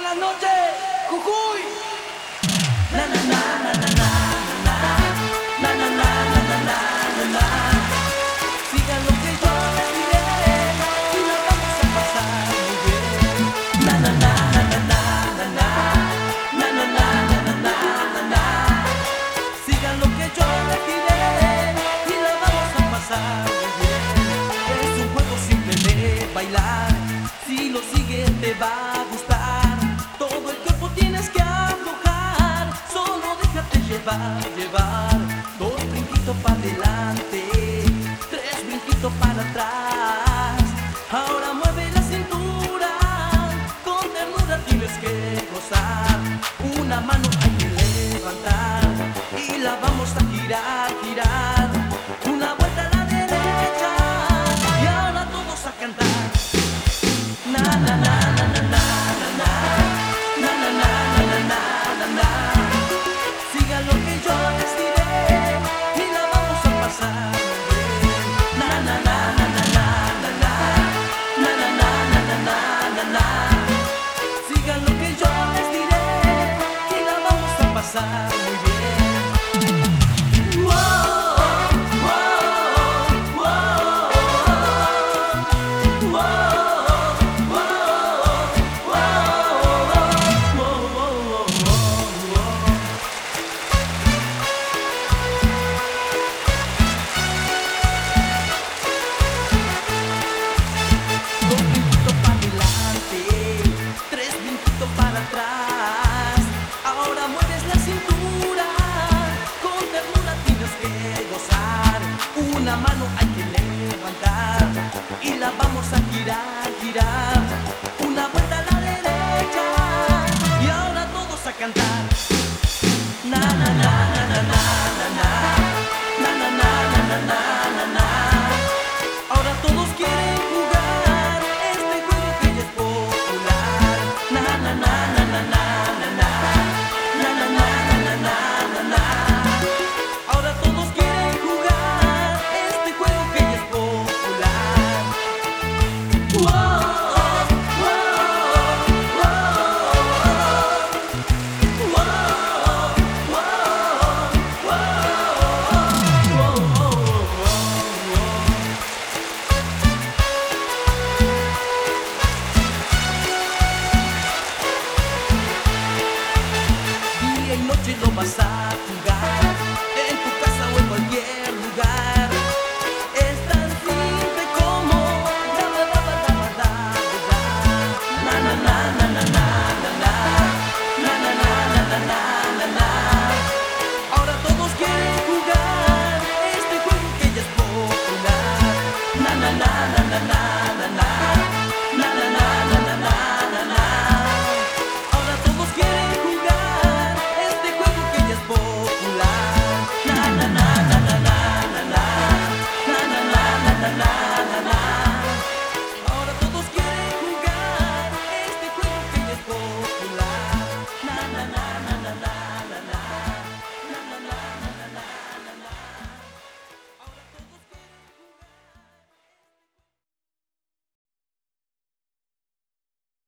Buenas noches, Jujuy. Na na na na na na na na na na na na na na. Sigan lo que yo les diré y la vamos a pasar muy bien. Na na na na na na na na na na na na na na. Sigan lo que yo les diré y la vamos a pasar muy bien. Es un juego simple de bailar. Si lo sigues te va a gustar. Todo el cuerpo tienes que aflojar. Solo déjate llevar, llevar. Dos brinquitos para adelante, tres brinquitos para atrás. Ahora mueve la cintura, con ternura tienes que gozar. Una mano hay que levantar y la vamos a girar, girar. Una vuelta a la derecha y ahora todos a cantar. Na na na na na na na na na na na na na na. Sigan lo que yo les diré y la vamos a pasar muy bien. Na na na na na na na na na na na na na na. Sigan lo que yo les diré y la vamos a pasar muy bien. Ahora mueves la cintura, con ternura tienes que gozar. Una mano hay que levantar y la vamos a girar, girar. Una vuelta a la derecha y ahora todos a cantar. Na na na na na na.